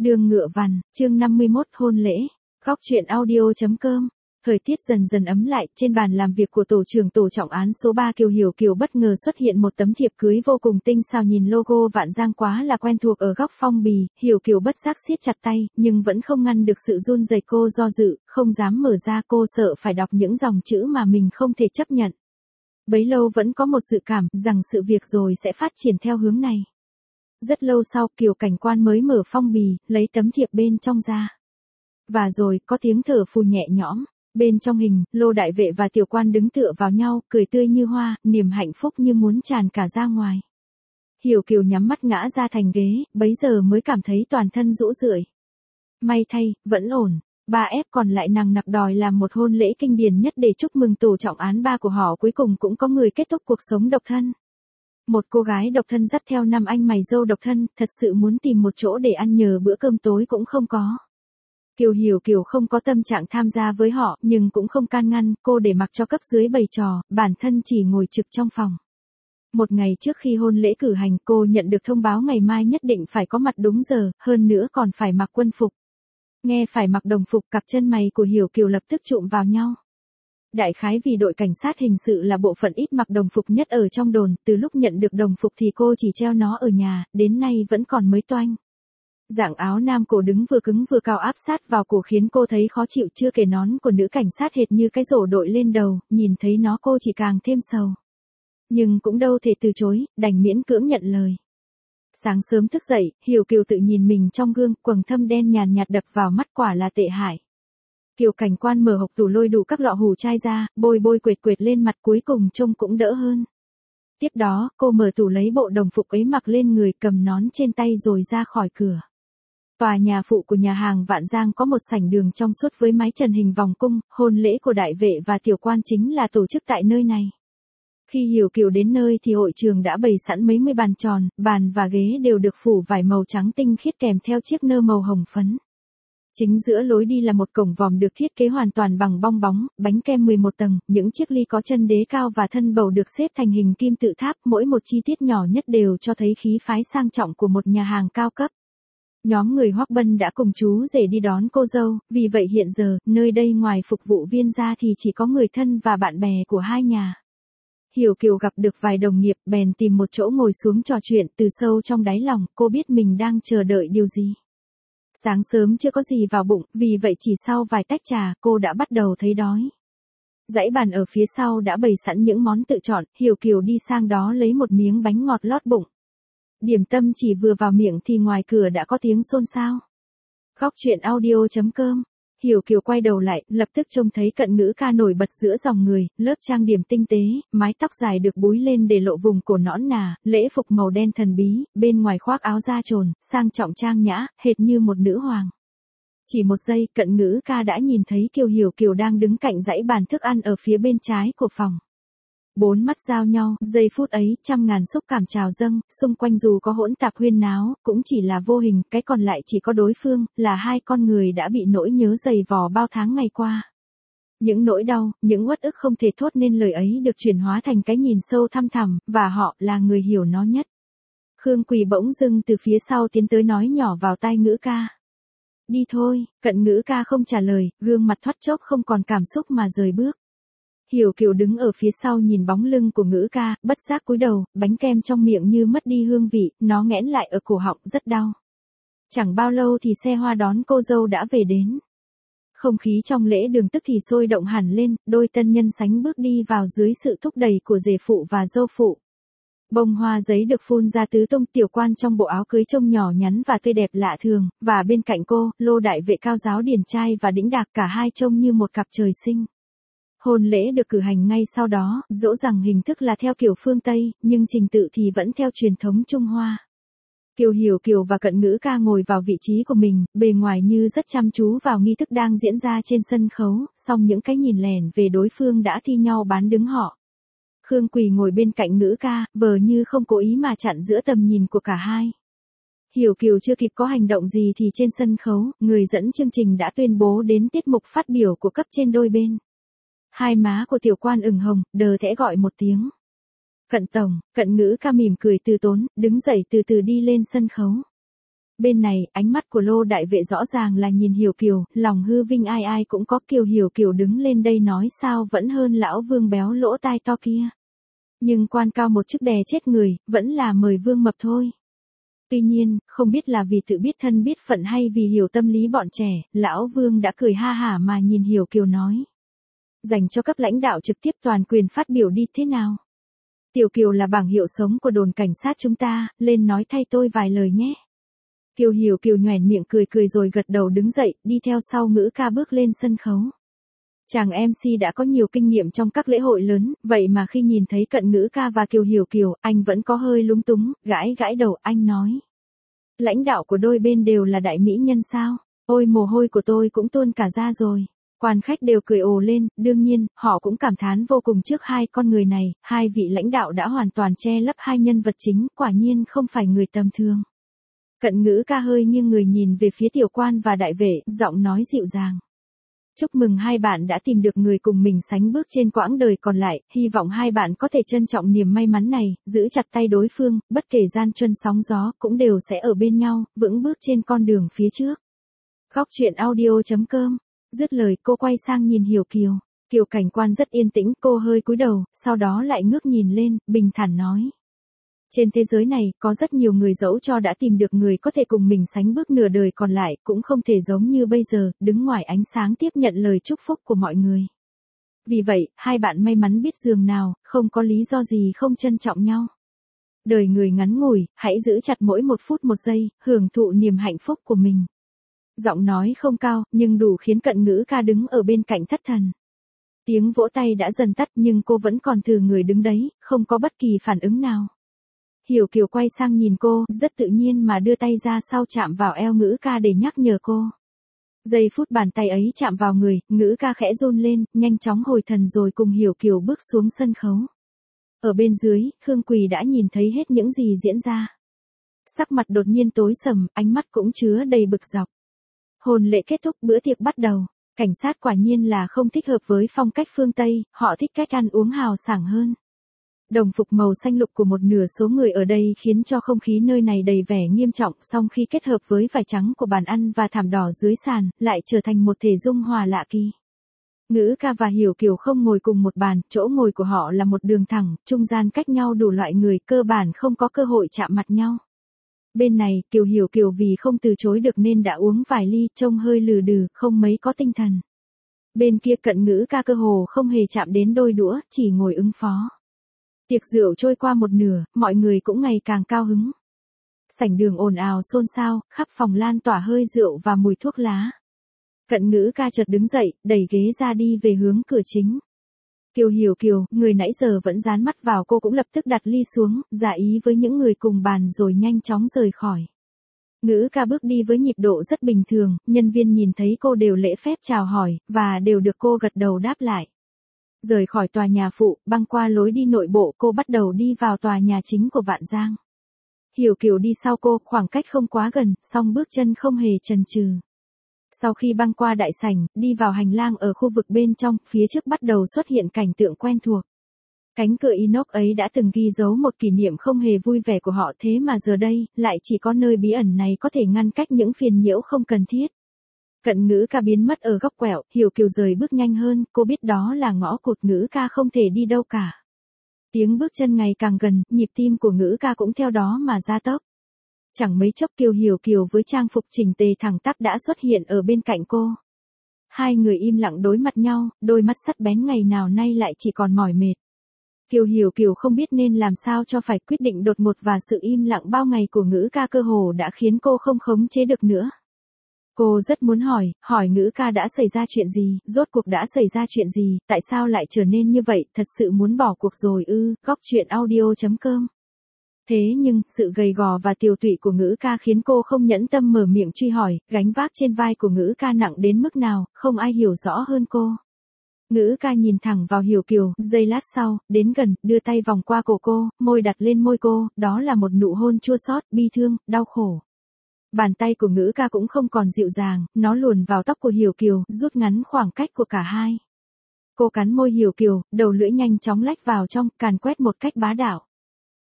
Đường Ngựa Vằn, chương 51 hôn lễ. Góc truyện audio.com. Thời tiết dần dần ấm lại, trên bàn làm việc của tổ trưởng tổ trọng án số 3 Kiều Hiểu Kiều bất ngờ xuất hiện một tấm thiệp cưới vô cùng tinh xảo, nhìn logo Vạn Giang quá là quen thuộc ở góc phong bì. Hiểu Kiều bất giác siết chặt tay, nhưng vẫn không ngăn được sự run rẩy, cô do dự, không dám mở ra, cô sợ phải đọc những dòng chữ mà mình không thể chấp nhận. Bấy lâu vẫn có một dự cảm rằng sự việc rồi sẽ phát triển theo hướng này. Rất lâu sau, Kiều cảnh quan mới mở phong bì, lấy tấm thiệp bên trong ra. Và rồi, có tiếng thở phù nhẹ nhõm. Bên trong hình, Lô đại vệ và tiểu quan đứng tựa vào nhau, cười tươi như hoa, niềm hạnh phúc như muốn tràn cả ra ngoài. Hiểu Kiều nhắm mắt ngã ra thành ghế, bấy giờ mới cảm thấy toàn thân rũ rượi. May thay, vẫn ổn. Ba ép còn lại nằng nặc đòi làm một hôn lễ kinh điển nhất để chúc mừng tổ trọng án 3 của họ cuối cùng cũng có người kết thúc cuộc sống độc thân. Một cô gái độc thân dắt theo 5 anh mày dâu độc thân, thật sự muốn tìm một chỗ để ăn nhờ bữa cơm tối cũng không có. Kiều Hiểu Kiều không có tâm trạng tham gia với họ, nhưng cũng không can ngăn, cô để mặc cho cấp dưới bày trò, bản thân chỉ ngồi trực trong phòng. Một ngày trước khi hôn lễ cử hành, cô nhận được thông báo ngày mai nhất định phải có mặt đúng giờ, hơn nữa còn phải mặc quân phục. Nghe phải mặc đồng phục, cặp chân mày của Hiểu Kiều lập tức chụm vào nhau. Đại khái vì đội cảnh sát hình sự là bộ phận ít mặc đồng phục nhất ở trong đồn, từ lúc nhận được đồng phục thì cô chỉ treo nó ở nhà, đến nay vẫn còn mới toanh. Dạng áo nam cổ đứng vừa cứng vừa cao áp sát vào cổ khiến cô thấy khó chịu, chưa kể nón của nữ cảnh sát hệt như cái rổ đội lên đầu, nhìn thấy nó cô chỉ càng thêm sầu. Nhưng cũng đâu thể từ chối, đành miễn cưỡng nhận lời. Sáng sớm thức dậy, Hiểu Kiều tự nhìn mình trong gương, quầng thâm đen nhàn nhạt đập vào mắt, quả là tệ hại. Kiều cảnh quan mở hộc tủ lôi đủ các lọ hủ chai ra, bôi quệt quệt lên mặt, cuối cùng trông cũng đỡ hơn. Tiếp đó, cô mở tủ lấy bộ đồng phục ấy mặc lên người, cầm nón trên tay rồi ra khỏi cửa. Tòa nhà phụ của nhà hàng Vạn Giang có một sảnh đường trong suốt với mái trần hình vòng cung, hôn lễ của đại vệ và tiểu quan chính là tổ chức tại nơi này. Khi Hiểu Kiều đến nơi thì hội trường đã bày sẵn mấy mươi bàn tròn, bàn và ghế đều được phủ vải màu trắng tinh khiết kèm theo chiếc nơ màu hồng phấn. Chính giữa lối đi là một cổng vòm được thiết kế hoàn toàn bằng bong bóng, bánh kem 11 tầng, những chiếc ly có chân đế cao và thân bầu được xếp thành hình kim tự tháp, mỗi một chi tiết nhỏ nhất đều cho thấy khí phái sang trọng của một nhà hàng cao cấp. Nhóm người Hoắc Bân đã cùng chú rể đi đón cô dâu, vì vậy hiện giờ, nơi đây ngoài phục vụ viên ra thì chỉ có người thân và bạn bè của hai nhà. Hiểu Kiều gặp được vài đồng nghiệp, bèn tìm một chỗ ngồi xuống trò chuyện, từ sâu trong đáy lòng, cô biết mình đang chờ đợi điều gì. Sáng sớm chưa có gì vào bụng, vì vậy chỉ sau vài tách trà, cô đã bắt đầu thấy đói. Dãy bàn ở phía sau đã bày sẵn những món tự chọn, Hiểu Kiều đi sang đó lấy một miếng bánh ngọt lót bụng. Điểm tâm chỉ vừa vào miệng thì ngoài cửa đã có tiếng xôn xao. Góc truyện audio.com. Hiểu Kiều quay đầu lại, lập tức trông thấy Cận Ngữ Ca nổi bật giữa dòng người, lớp trang điểm tinh tế, mái tóc dài được búi lên để lộ vùng cổ nõn nà, lễ phục màu đen thần bí, bên ngoài khoác áo da trồn, sang trọng trang nhã, hệt như một nữ hoàng. Chỉ một giây, Cận Ngữ Ca đã nhìn thấy Hiểu Kiều đang đứng cạnh dãy bàn thức ăn ở phía bên trái của phòng. Bốn mắt giao nhau, giây phút ấy, trăm ngàn xúc cảm trào dâng, xung quanh dù có hỗn tạp huyên náo, cũng chỉ là vô hình, cái còn lại chỉ có đối phương, là hai con người đã bị nỗi nhớ dày vò bao tháng ngày qua. Những nỗi đau, những uất ức không thể thốt nên lời ấy được chuyển hóa thành cái nhìn sâu thăm thẳm, và họ là người hiểu nó nhất. Khương Quỳ bỗng dưng từ phía sau tiến tới nói nhỏ vào tai Ngữ Ca. Đi thôi, Cận Ngữ Ca không trả lời, gương mặt thoát chốc không còn cảm xúc mà rời bước. Hiểu Kiều đứng ở phía sau nhìn bóng lưng của Ngữ Ca, bất giác cúi đầu, bánh kem trong miệng như mất đi hương vị, nó nghẽn lại ở cổ họng, rất đau. Chẳng bao lâu thì xe hoa đón cô dâu đã về đến. Không khí trong lễ đường tức thì sôi động hẳn lên, đôi tân nhân sánh bước đi vào dưới sự thúc đẩy của rể phụ và dâu phụ. Bông hoa giấy được phun ra tứ tung, tiểu quan trong bộ áo cưới trông nhỏ nhắn và tươi đẹp lạ thường, và bên cạnh cô, Lô đại vệ cao giáo điển trai và đĩnh đạc, cả hai trông như một cặp trời sinh. Hôn lễ được cử hành ngay sau đó, dẫu rằng hình thức là theo kiểu phương Tây, nhưng trình tự thì vẫn theo truyền thống Trung Hoa. Kiều Hiểu Kiều và Cận Ngữ Ca ngồi vào vị trí của mình, bề ngoài như rất chăm chú vào nghi thức đang diễn ra trên sân khấu, song những cái nhìn lẻn về đối phương đã thi nhau bán đứng họ. Khương Quỳ ngồi bên cạnh Ngữ Ca, vờ như không cố ý mà chặn giữa tầm nhìn của cả hai. Hiểu Kiều chưa kịp có hành động gì thì trên sân khấu, người dẫn chương trình đã tuyên bố đến tiết mục phát biểu của cấp trên đôi bên. Hai má của tiểu quan ửng hồng, đờ thẽ gọi một tiếng. Cận tổng, Cận Ngữ Ca mỉm cười từ tốn, đứng dậy từ từ đi lên sân khấu. Bên này, ánh mắt của Lô đại vệ rõ ràng là nhìn Hiểu Kiều, lòng hư vinh ai ai cũng có, Kiều Hiểu Kiều đứng lên đây nói sao vẫn hơn lão vương béo lỗ tai to kia. Nhưng quan cao một chức đè chết người, vẫn là mời vương mập thôi. Tuy nhiên, không biết là vì tự biết thân biết phận hay vì hiểu tâm lý bọn trẻ, lão vương đã cười ha hả mà nhìn Hiểu Kiều nói. Dành cho các lãnh đạo trực tiếp toàn quyền phát biểu đi thế nào? Tiểu Kiều là bảng hiệu sống của đồn cảnh sát chúng ta, lên nói thay tôi vài lời nhé. Kiều Hiểu Kiều nhoẻn miệng cười cười rồi gật đầu đứng dậy, đi theo sau Ngữ Ca bước lên sân khấu. Chàng MC đã có nhiều kinh nghiệm trong các lễ hội lớn, vậy mà khi nhìn thấy Cận Ngữ Ca và Kiều Hiểu Kiều, anh vẫn có hơi lúng túng, gãi gãi đầu, anh nói. Lãnh đạo của đôi bên đều là đại mỹ nhân sao? Ôi mồ hôi của tôi cũng tuôn cả ra rồi. Quan khách đều cười ồ lên, đương nhiên, họ cũng cảm thán vô cùng trước hai con người này, hai vị lãnh đạo đã hoàn toàn che lấp hai nhân vật chính, quả nhiên không phải người tầm thường. Cận Ngữ Ca hơi nghiêng người nhìn về phía tiểu quan và đại vệ, giọng nói dịu dàng. Chúc mừng hai bạn đã tìm được người cùng mình sánh bước trên quãng đời còn lại, hy vọng hai bạn có thể trân trọng niềm may mắn này, giữ chặt tay đối phương, bất kể gian truân sóng gió, cũng đều sẽ ở bên nhau, vững bước trên con đường phía trước. Góc truyện audio.com. Dứt lời cô quay sang nhìn Hiểu Kiều. Kiều cảnh quan rất yên tĩnh, cô hơi cúi đầu, sau đó lại ngước nhìn lên, bình thản nói. Trên thế giới này, có rất nhiều người dẫu cho đã tìm được người có thể cùng mình sánh bước nửa đời còn lại, cũng không thể giống như bây giờ, đứng ngoài ánh sáng tiếp nhận lời chúc phúc của mọi người. Vì vậy, hai bạn may mắn biết giường nào, không có lý do gì không trân trọng nhau. Đời người ngắn ngủi, hãy giữ chặt mỗi một phút một giây, hưởng thụ niềm hạnh phúc của mình. Giọng nói không cao, nhưng đủ khiến Cận Ngữ Ca đứng ở bên cạnh thất thần. Tiếng vỗ tay đã dần tắt nhưng cô vẫn còn thừa người đứng đấy, không có bất kỳ phản ứng nào. Hiểu Kiều quay sang nhìn cô, rất tự nhiên mà đưa tay ra sau chạm vào eo Ngữ Ca để nhắc nhở cô. Giây phút bàn tay ấy chạm vào người, Ngữ Ca khẽ run lên, nhanh chóng hồi thần rồi cùng Hiểu Kiều bước xuống sân khấu. Ở bên dưới, Khương Quỳ đã nhìn thấy hết những gì diễn ra. Sắc mặt đột nhiên tối sầm, ánh mắt cũng chứa đầy bực dọc. Hôn lễ kết thúc, bữa tiệc bắt đầu. Cảnh sát quả nhiên là không thích hợp với phong cách phương Tây, họ thích cách ăn uống hào sảng hơn. Đồng phục màu xanh lục của một nửa số người ở đây khiến cho không khí nơi này đầy vẻ nghiêm trọng, song khi kết hợp với vải trắng của bàn ăn và thảm đỏ dưới sàn, lại trở thành một thể dung hòa lạ kỳ. Ngữ Ca và Hiểu Kiều không ngồi cùng một bàn, chỗ ngồi của họ là một đường thẳng, trung gian cách nhau đủ loại người, cơ bản không có cơ hội chạm mặt nhau. Bên này, Kiều Hiểu Kiều vì không từ chối được nên đã uống vài ly, trông hơi lừ đừ, không mấy có tinh thần. Bên kia Cận Ngữ Ca cơ hồ không hề chạm đến đôi đũa, chỉ ngồi ứng phó. Tiệc rượu trôi qua một nửa, mọi người cũng ngày càng cao hứng. Sảnh đường ồn ào xôn xao, khắp phòng lan tỏa hơi rượu và mùi thuốc lá. Cận Ngữ Ca chợt đứng dậy, đẩy ghế ra đi về hướng cửa chính. Kiều Hiểu Kiều, người nãy giờ vẫn dán mắt vào cô cũng lập tức đặt ly xuống, giả ý với những người cùng bàn rồi nhanh chóng rời khỏi. Ngữ Ca bước đi với nhịp độ rất bình thường, nhân viên nhìn thấy cô đều lễ phép chào hỏi, và đều được cô gật đầu đáp lại. Rời khỏi tòa nhà phụ, băng qua lối đi nội bộ, cô bắt đầu đi vào tòa nhà chính của Vạn Giang. Hiểu Kiều đi sau cô, khoảng cách không quá gần, song bước chân không hề chần chừ. Sau khi băng qua đại sảnh, đi vào hành lang ở khu vực bên trong, phía trước bắt đầu xuất hiện cảnh tượng quen thuộc. Cánh cửa inox ấy đã từng ghi dấu một kỷ niệm không hề vui vẻ của họ, thế mà giờ đây, lại chỉ có nơi bí ẩn này có thể ngăn cách những phiền nhiễu không cần thiết. Cận Ngữ Ca biến mất ở góc quẹo, Hiểu Kiều rời bước nhanh hơn, cô biết đó là ngõ cụt, Ngữ Ca không thể đi đâu cả. Tiếng bước chân ngày càng gần, nhịp tim của Ngữ Ca cũng theo đó mà gia tốc. Chẳng mấy chốc Kiều Hiểu Kiều với trang phục chỉnh tề thẳng tắp đã xuất hiện ở bên cạnh cô. Hai người im lặng đối mặt nhau, đôi mắt sắc bén ngày nào nay lại chỉ còn mỏi mệt. Kiều Hiểu Kiều không biết nên làm sao cho phải, quyết định đột ngột và sự im lặng bao ngày của Ngữ Ca cơ hồ đã khiến cô không khống chế được nữa. Cô rất muốn hỏi Ngữ Ca đã xảy ra chuyện gì, rốt cuộc đã xảy ra chuyện gì, tại sao lại trở nên như vậy, thật sự muốn bỏ cuộc rồi ư, góc truyện audio.com. Thế nhưng, sự gầy gò và tiều tụy của Ngữ Ca khiến cô không nhẫn tâm mở miệng truy hỏi, gánh vác trên vai của Ngữ Ca nặng đến mức nào, không ai hiểu rõ hơn cô. Ngữ Ca nhìn thẳng vào Hiểu Kiều, giây lát sau, đến gần, đưa tay vòng qua cổ cô, môi đặt lên môi cô, đó là một nụ hôn chua xót, bi thương, đau khổ. Bàn tay của Ngữ Ca cũng không còn dịu dàng, nó luồn vào tóc của Hiểu Kiều, rút ngắn khoảng cách của cả hai. Cô cắn môi Hiểu Kiều, đầu lưỡi nhanh chóng lách vào trong, càn quét một cách bá đạo.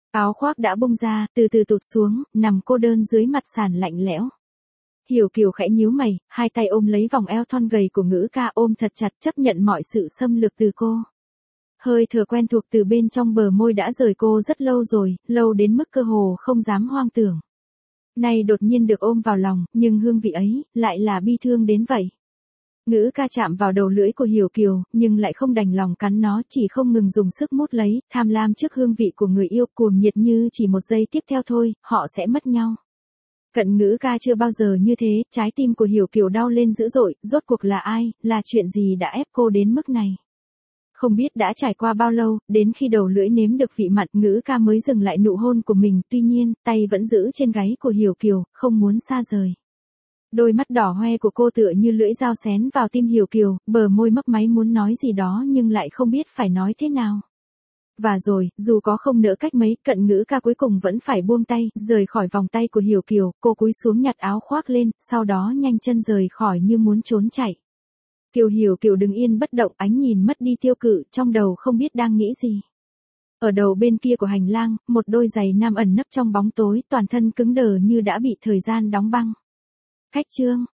Áo khoác đã bung ra, từ từ tụt xuống, nằm cô đơn dưới mặt sàn lạnh lẽo. Hiểu Kiều khẽ nhíu mày, hai tay ôm lấy vòng eo thon gầy của Ngữ Ca, ôm thật chặt chấp nhận mọi sự xâm lược từ cô. Hơi thở quen thuộc từ bên trong bờ môi đã rời cô rất lâu rồi, lâu đến mức cơ hồ không dám hoang tưởng. Nay đột nhiên được ôm vào lòng, nhưng hương vị ấy, lại là bi thương đến vậy. Ngữ Ca chạm vào đầu lưỡi của Hiểu Kiều, nhưng lại không đành lòng cắn nó, chỉ không ngừng dùng sức mút lấy, tham lam trước hương vị của người yêu, cuồng nhiệt như chỉ một giây tiếp theo thôi, họ sẽ mất nhau. Cận Ngữ Ca chưa bao giờ như thế, trái tim của Hiểu Kiều đau lên dữ dội, rốt cuộc là ai, là chuyện gì đã ép cô đến mức này. Không biết đã trải qua bao lâu, đến khi đầu lưỡi nếm được vị mặn, Ngữ Ca mới dừng lại nụ hôn của mình, tuy nhiên, tay vẫn giữ trên gáy của Hiểu Kiều, không muốn xa rời. Đôi mắt đỏ hoe của cô tựa như lưỡi dao xén vào tim Hiểu Kiều, bờ môi mấp máy muốn nói gì đó nhưng lại không biết phải nói thế nào. Và rồi, dù có không nỡ cách mấy, Cận Ngữ Ca cuối cùng vẫn phải buông tay, rời khỏi vòng tay của Hiểu Kiều, cô cúi xuống nhặt áo khoác lên, sau đó nhanh chân rời khỏi như muốn trốn chạy. Hiểu Kiều đứng yên bất động, ánh nhìn mất đi tiêu cự, trong đầu không biết đang nghĩ gì. Ở đầu bên kia của hành lang, một đôi giày nam ẩn nấp trong bóng tối, toàn thân cứng đờ như đã bị thời gian đóng băng. Khách chương